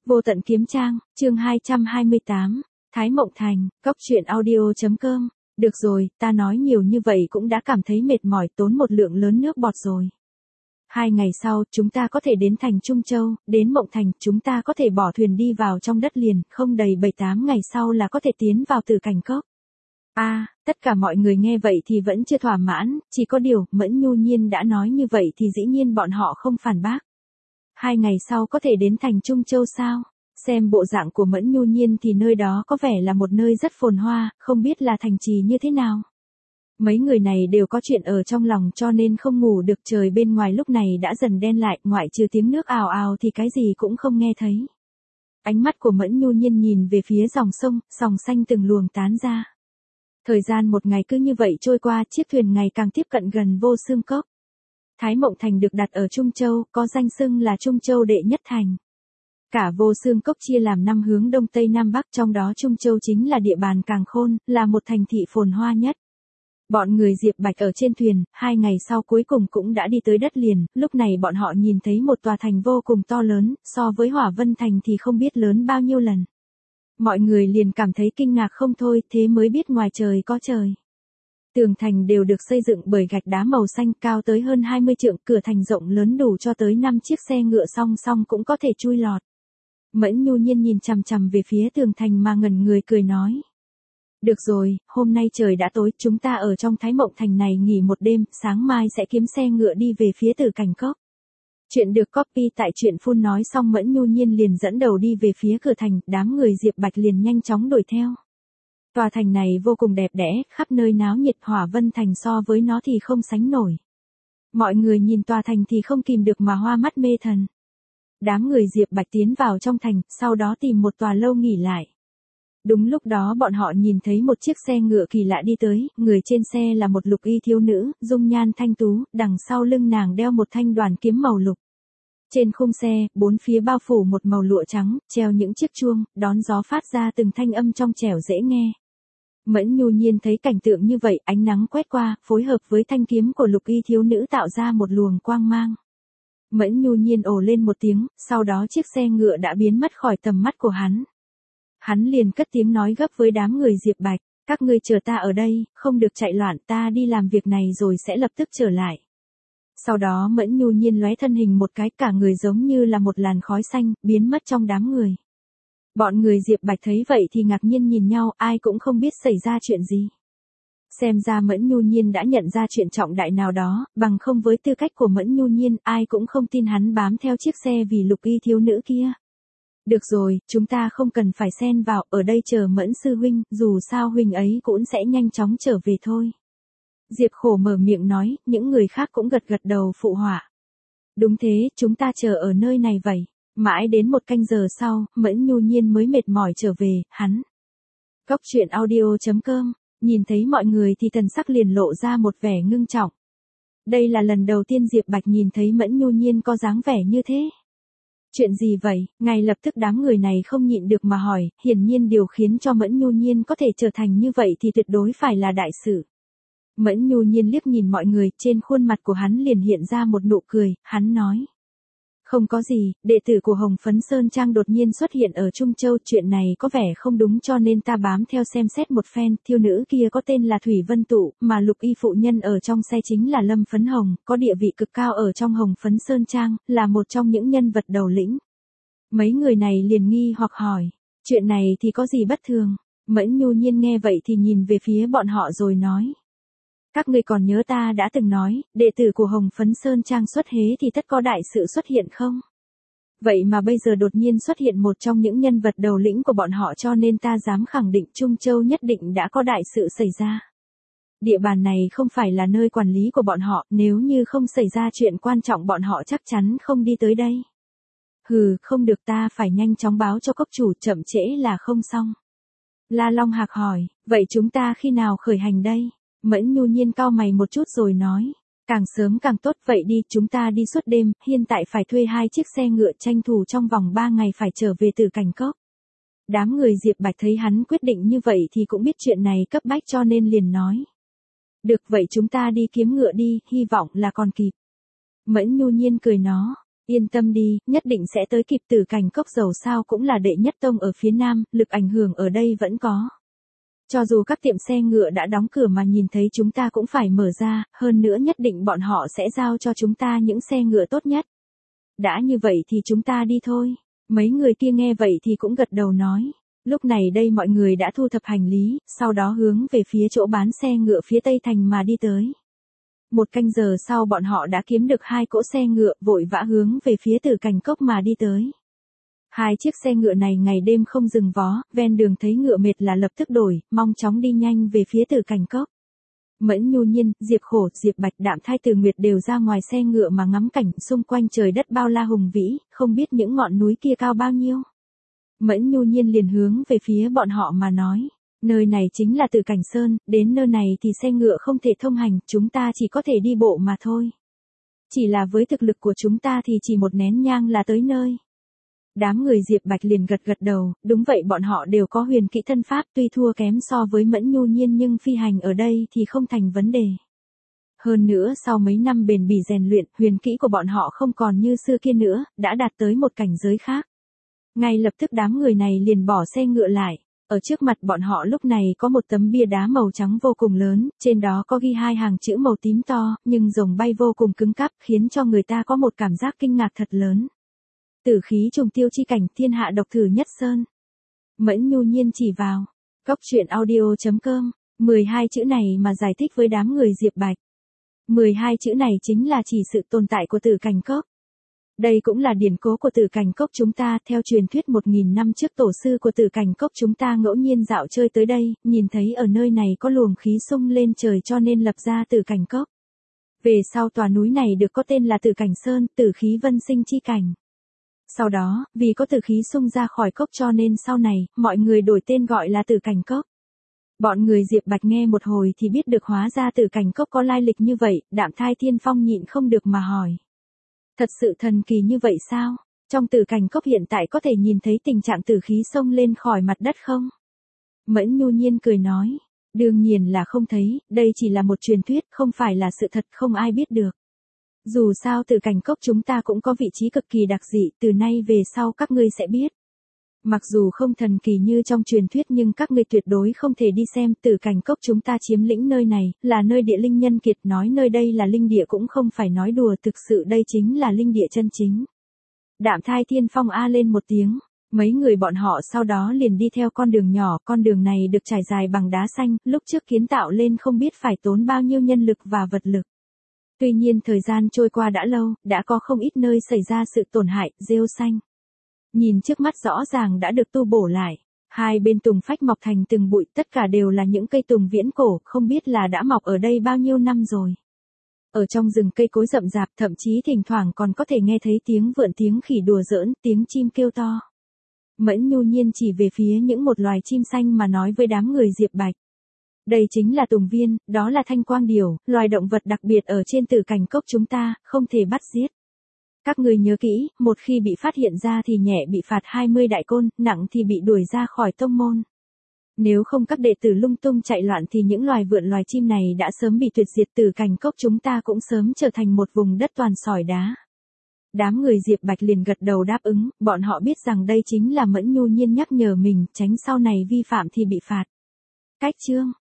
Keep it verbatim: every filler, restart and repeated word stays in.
Vô tận kiếm trang, chương hai trăm hai mươi tám, Thái Mộng Thành, cốc truyện audio.com. Được rồi, ta nói nhiều như vậy cũng đã cảm thấy mệt mỏi, tốn một lượng lớn nước bọt rồi. Hai ngày sau, chúng ta có thể đến thành Trung Châu, đến Mộng Thành, chúng ta có thể bỏ thuyền đi vào trong đất liền, không đầy bảy tám ngày sau là có thể tiến vào Tử Cảnh Cốc. A, à, tất cả mọi người nghe vậy thì vẫn chưa thỏa mãn, chỉ có điều, Mẫn Nhu Nhiên đã nói như vậy thì dĩ nhiên bọn họ không phản bác. Hai ngày sau có thể đến thành Trung Châu sao? Xem bộ dạng của Mẫn Nhu Nhiên thì nơi đó có vẻ là một nơi rất phồn hoa, không biết là thành trì như thế nào. Mấy người này đều có chuyện ở trong lòng cho nên không ngủ được, trời bên ngoài lúc này đã dần đen lại, ngoại trừ tiếng nước ào ào thì cái gì cũng không nghe thấy. Ánh mắt của Mẫn Nhu Nhiên nhìn về phía dòng sông, sòng xanh từng luồng tán ra. Thời gian một ngày cứ như vậy trôi qua, chiếc thuyền ngày càng tiếp cận gần Vô Xương Cốc. Thái Mộng Thành được đặt ở Trung Châu, có danh xưng là Trung Châu đệ nhất thành. Cả Vô Xương Cốc chia làm năm hướng đông tây nam bắc, trong đó Trung Châu chính là địa bàn Càng Khôn, là một thành thị phồn hoa nhất. Bọn người Diệp Bạch ở trên thuyền, hai ngày sau cuối cùng cũng đã đi tới đất liền, lúc này bọn họ nhìn thấy một tòa thành vô cùng to lớn, so với Hỏa Vân Thành thì không biết lớn bao nhiêu lần. Mọi người liền cảm thấy kinh ngạc không thôi, thế mới biết ngoài trời có trời. Tường thành đều được xây dựng bởi gạch đá màu xanh, cao tới hơn hai mươi trượng, cửa thành rộng lớn đủ cho tới năm chiếc xe ngựa song song cũng có thể chui lọt. Mẫn Nhu Nhiên nhìn chằm chằm về phía tường thành mà ngẩn người cười nói. Được rồi, hôm nay trời đã tối, chúng ta ở trong Thái Mộng Thành này nghỉ một đêm, sáng mai sẽ kiếm xe ngựa đi về phía Tử Cảnh Cốc. Chuyện được copy tại truyện phun nói xong Mẫn Nhu Nhiên liền dẫn đầu đi về phía cửa thành, đám người Diệp Bạch liền nhanh chóng đuổi theo. Tòa thành này vô cùng đẹp đẽ, khắp nơi náo nhiệt, Hỏa Vân Thành so với nó thì không sánh nổi. Mọi người nhìn tòa thành thì không kìm được mà hoa mắt mê thần. Đám người Diệp Bạch tiến vào trong thành, sau đó tìm một tòa lâu nghỉ lại. Đúng lúc đó bọn họ nhìn thấy một chiếc xe ngựa kỳ lạ đi tới, người trên xe là một lục y thiếu nữ, dung nhan thanh tú, đằng sau lưng nàng đeo một thanh đoàn kiếm màu lục. Trên khung xe, bốn phía bao phủ một màu lụa trắng, treo những chiếc chuông, đón gió phát ra từng thanh âm trong trẻo dễ nghe. Mẫn Nhu Nhiên thấy cảnh tượng như vậy, ánh nắng quét qua, phối hợp với thanh kiếm của lục y thiếu nữ tạo ra một luồng quang mang. Mẫn Nhu Nhiên ồ lên một tiếng, sau đó chiếc xe ngựa đã biến mất khỏi tầm mắt của hắn. Hắn liền cất tiếng nói gấp với đám người Diệp Bạch, các ngươi chờ ta ở đây, không được chạy loạn, ta đi làm việc này rồi sẽ lập tức trở lại. Sau đó Mẫn Nhu Nhiên lóe thân hình một cái, cả người giống như là một làn khói xanh, biến mất trong đám người. Bọn người Diệp Bạch thấy vậy thì ngạc nhiên nhìn nhau, ai cũng không biết xảy ra chuyện gì. Xem ra Mẫn Nhu Nhiên đã nhận ra chuyện trọng đại nào đó, bằng không với tư cách của Mẫn Nhu Nhiên, ai cũng không tin hắn bám theo chiếc xe vì lục y thiếu nữ kia. Được rồi, chúng ta không cần phải xen vào, ở đây chờ Mẫn sư huynh, dù sao huynh ấy cũng sẽ nhanh chóng trở về thôi. Diệp Khổ mở miệng nói, những người khác cũng gật gật đầu phụ họa. Đúng thế, chúng ta chờ ở nơi này vậy. Mãi đến một canh giờ sau, Mẫn Nhu Nhiên mới mệt mỏi trở về, hắn. Cốc truyện audio.com, nhìn thấy mọi người thì thần sắc liền lộ ra một vẻ ngưng trọng. Đây là lần đầu tiên Diệp Bạch nhìn thấy Mẫn Nhu Nhiên có dáng vẻ như thế. Chuyện gì vậy? Ngay lập tức đám người này không nhịn được mà hỏi, hiển nhiên điều khiến cho Mẫn Nhu Nhiên có thể trở thành như vậy thì tuyệt đối phải là đại sự. Mẫn Nhu Nhiên liếc nhìn mọi người, trên khuôn mặt của hắn liền hiện ra một nụ cười, hắn nói. Không có gì, đệ tử của Hồng Phấn Sơn Trang đột nhiên xuất hiện ở Trung Châu, chuyện này có vẻ không đúng cho nên ta bám theo xem xét một phen, thiếu nữ kia có tên là Thủy Vân Tụ, mà lục y phụ nhân ở trong xe chính là Lâm Phấn Hồng, có địa vị cực cao ở trong Hồng Phấn Sơn Trang, là một trong những nhân vật đầu lĩnh. Mấy người này liền nghi hoặc hỏi, chuyện này thì có gì bất thường? Mẫn Nhu Nhiên nghe vậy thì nhìn về phía bọn họ rồi nói. Các ngươi còn nhớ ta đã từng nói, đệ tử của Hồng Phấn Sơn Trang xuất hế thì tất có đại sự xuất hiện không? Vậy mà bây giờ đột nhiên xuất hiện một trong những nhân vật đầu lĩnh của bọn họ cho nên ta dám khẳng định Trung Châu nhất định đã có đại sự xảy ra. Địa bàn này không phải là nơi quản lý của bọn họ, nếu như không xảy ra chuyện quan trọng bọn họ chắc chắn không đi tới đây. Hừ, không được, ta phải nhanh chóng báo cho cốc chủ, chậm trễ là không xong. La Long Hạc hỏi, vậy chúng ta khi nào khởi hành đây? Mẫn Nhu Nhiên cau mày một chút rồi nói, càng sớm càng tốt, vậy đi, chúng ta đi suốt đêm, hiện tại phải thuê hai chiếc xe ngựa, tranh thủ trong vòng ba ngày phải trở về Tử Cảnh Cốc. Đám người Diệp Bạch thấy hắn quyết định như vậy thì cũng biết chuyện này cấp bách cho nên liền nói. Được vậy chúng ta đi kiếm ngựa đi, hy vọng là còn kịp. Mẫn Nhu Nhiên cười nó, Yên tâm đi, nhất định sẽ tới kịp. Tử Cảnh Cốc dầu sao cũng là đệ nhất tông ở phía Nam, lực ảnh hưởng ở đây vẫn có. Cho dù các tiệm xe ngựa đã đóng cửa mà nhìn thấy chúng ta cũng phải mở ra, hơn nữa nhất định bọn họ sẽ giao cho chúng ta những xe ngựa tốt nhất. Đã như vậy thì chúng ta đi thôi. Mấy người kia nghe vậy thì cũng gật đầu nói. Lúc này đây mọi người đã thu thập hành lý, sau đó hướng về phía chỗ bán xe ngựa phía Tây Thành mà đi tới. Một canh giờ sau bọn họ đã kiếm được hai cỗ xe ngựa, vội vã hướng về phía Tử Cảnh Cốc mà đi tới. Hai chiếc xe ngựa này ngày đêm không dừng vó, ven đường thấy ngựa mệt là lập tức đổi, mong chóng đi nhanh về phía Tử Cảnh Cốc. Mẫn Nhu Nhiên, Diệp Khổ, Diệp Bạch, Đạm Thai, Từ Nguyệt đều ra ngoài xe ngựa mà ngắm cảnh xung quanh trời đất bao la hùng vĩ, không biết những ngọn núi kia cao bao nhiêu. Mẫn Nhu Nhiên liền hướng về phía bọn họ mà nói, nơi này chính là Tử Cảnh Sơn, đến nơi này thì xe ngựa không thể thông hành, chúng ta chỉ có thể đi bộ mà thôi. Chỉ là với thực lực của chúng ta thì chỉ một nén nhang là tới nơi. Đám người Diệp Bạch liền gật gật đầu, đúng vậy, bọn họ đều có huyền kỹ thân pháp, tuy thua kém so với Mẫn Nhu Nhiên nhưng phi hành ở đây thì không thành vấn đề. Hơn nữa sau mấy năm bền bỉ rèn luyện, huyền kỹ của bọn họ không còn như xưa kia nữa, đã đạt tới một cảnh giới khác. Ngay lập tức đám người này liền bỏ xe ngựa lại. Ở trước mặt bọn họ lúc này có một tấm bia đá màu trắng vô cùng lớn, trên đó có ghi hai hàng chữ màu tím to, nhưng rồng bay vô cùng cứng cáp, khiến cho người ta có một cảm giác kinh ngạc thật lớn. Tử khí trùng tiêu chi cảnh, thiên hạ độc thử nhất sơn. Mẫn Nhu Nhiên chỉ vào. Cốc truyện audio chấm com. mười hai chữ này mà giải thích với đám người Diệp Bạch. mười hai chữ này chính là chỉ sự tồn tại của Tử Cảnh Cốc. Đây cũng là điển cố của Tử Cảnh Cốc chúng ta, theo truyền thuyết một nghìn năm trước tổ sư của Tử Cảnh Cốc chúng ta ngẫu nhiên dạo chơi tới đây, nhìn thấy ở nơi này có luồng khí xung lên trời cho nên lập ra Tử Cảnh Cốc. Về sau tòa núi này được có tên là Tử Cảnh Sơn, tử khí vân sinh chi cảnh. Sau đó, vì có tử khí xung ra khỏi cốc cho nên sau này, mọi người đổi tên gọi là Tử Cảnh Cốc. Bọn người Diệp Bạch nghe một hồi thì biết được hóa ra Tử Cảnh Cốc có lai lịch như vậy, Đạm Thai Thiên Phong nhịn không được mà hỏi. Thật sự thần kỳ như vậy sao? Trong Tử Cảnh Cốc hiện tại có thể nhìn thấy tình trạng tử khí xông lên khỏi mặt đất không? Mẫn Nhu Nhiên cười nói. Đương nhiên là không thấy, đây chỉ là một truyền thuyết, không phải là sự thật, không ai biết được. Dù sao Tử Cảnh Cốc chúng ta cũng có vị trí cực kỳ đặc dị, từ nay về sau các ngươi sẽ biết. Mặc dù không thần kỳ như trong truyền thuyết nhưng các ngươi tuyệt đối không thể đi xem. Tử Cảnh Cốc chúng ta chiếm lĩnh nơi này, là nơi địa linh nhân kiệt, nói nơi đây là linh địa cũng không phải nói đùa, thực sự đây chính là linh địa chân chính. Đạm Thai Thiên Phong a lên một tiếng, mấy người bọn họ sau đó liền đi theo con đường nhỏ, con đường này được trải dài bằng đá xanh, lúc trước kiến tạo lên không biết phải tốn bao nhiêu nhân lực và vật lực. Tuy nhiên thời gian trôi qua đã lâu, đã có không ít nơi xảy ra sự tổn hại, rêu xanh. Nhìn trước mắt rõ ràng đã được tu bổ lại. Hai bên tùng phách mọc thành từng bụi, tất cả đều là những cây tùng viễn cổ, không biết là đã mọc ở đây bao nhiêu năm rồi. Ở trong rừng cây cối rậm rạp, thậm chí thỉnh thoảng còn có thể nghe thấy tiếng vượn, tiếng khỉ đùa giỡn, tiếng chim kêu to. Mẫn Nhu Nhiên chỉ về phía những một loài chim xanh mà nói với đám người Diệp Bạch. Đây chính là tùng viên, đó là thanh quang điểu, loài động vật đặc biệt ở trên Tử Cảnh Cốc chúng ta, không thể bắt giết. Các người nhớ kỹ, một khi bị phát hiện ra thì nhẹ bị phạt hai mươi đại côn, nặng thì bị đuổi ra khỏi tông môn. Nếu không các đệ tử lung tung chạy loạn thì những loài vượn loài chim này đã sớm bị tuyệt diệt, Tử Cảnh Cốc chúng ta cũng sớm trở thành một vùng đất toàn sỏi đá. Đám người Diệp Bạch liền gật đầu đáp ứng, bọn họ biết rằng đây chính là Mẫn Nhu Nhiên nhắc nhở mình, tránh sau này vi phạm thì bị phạt. Cách chương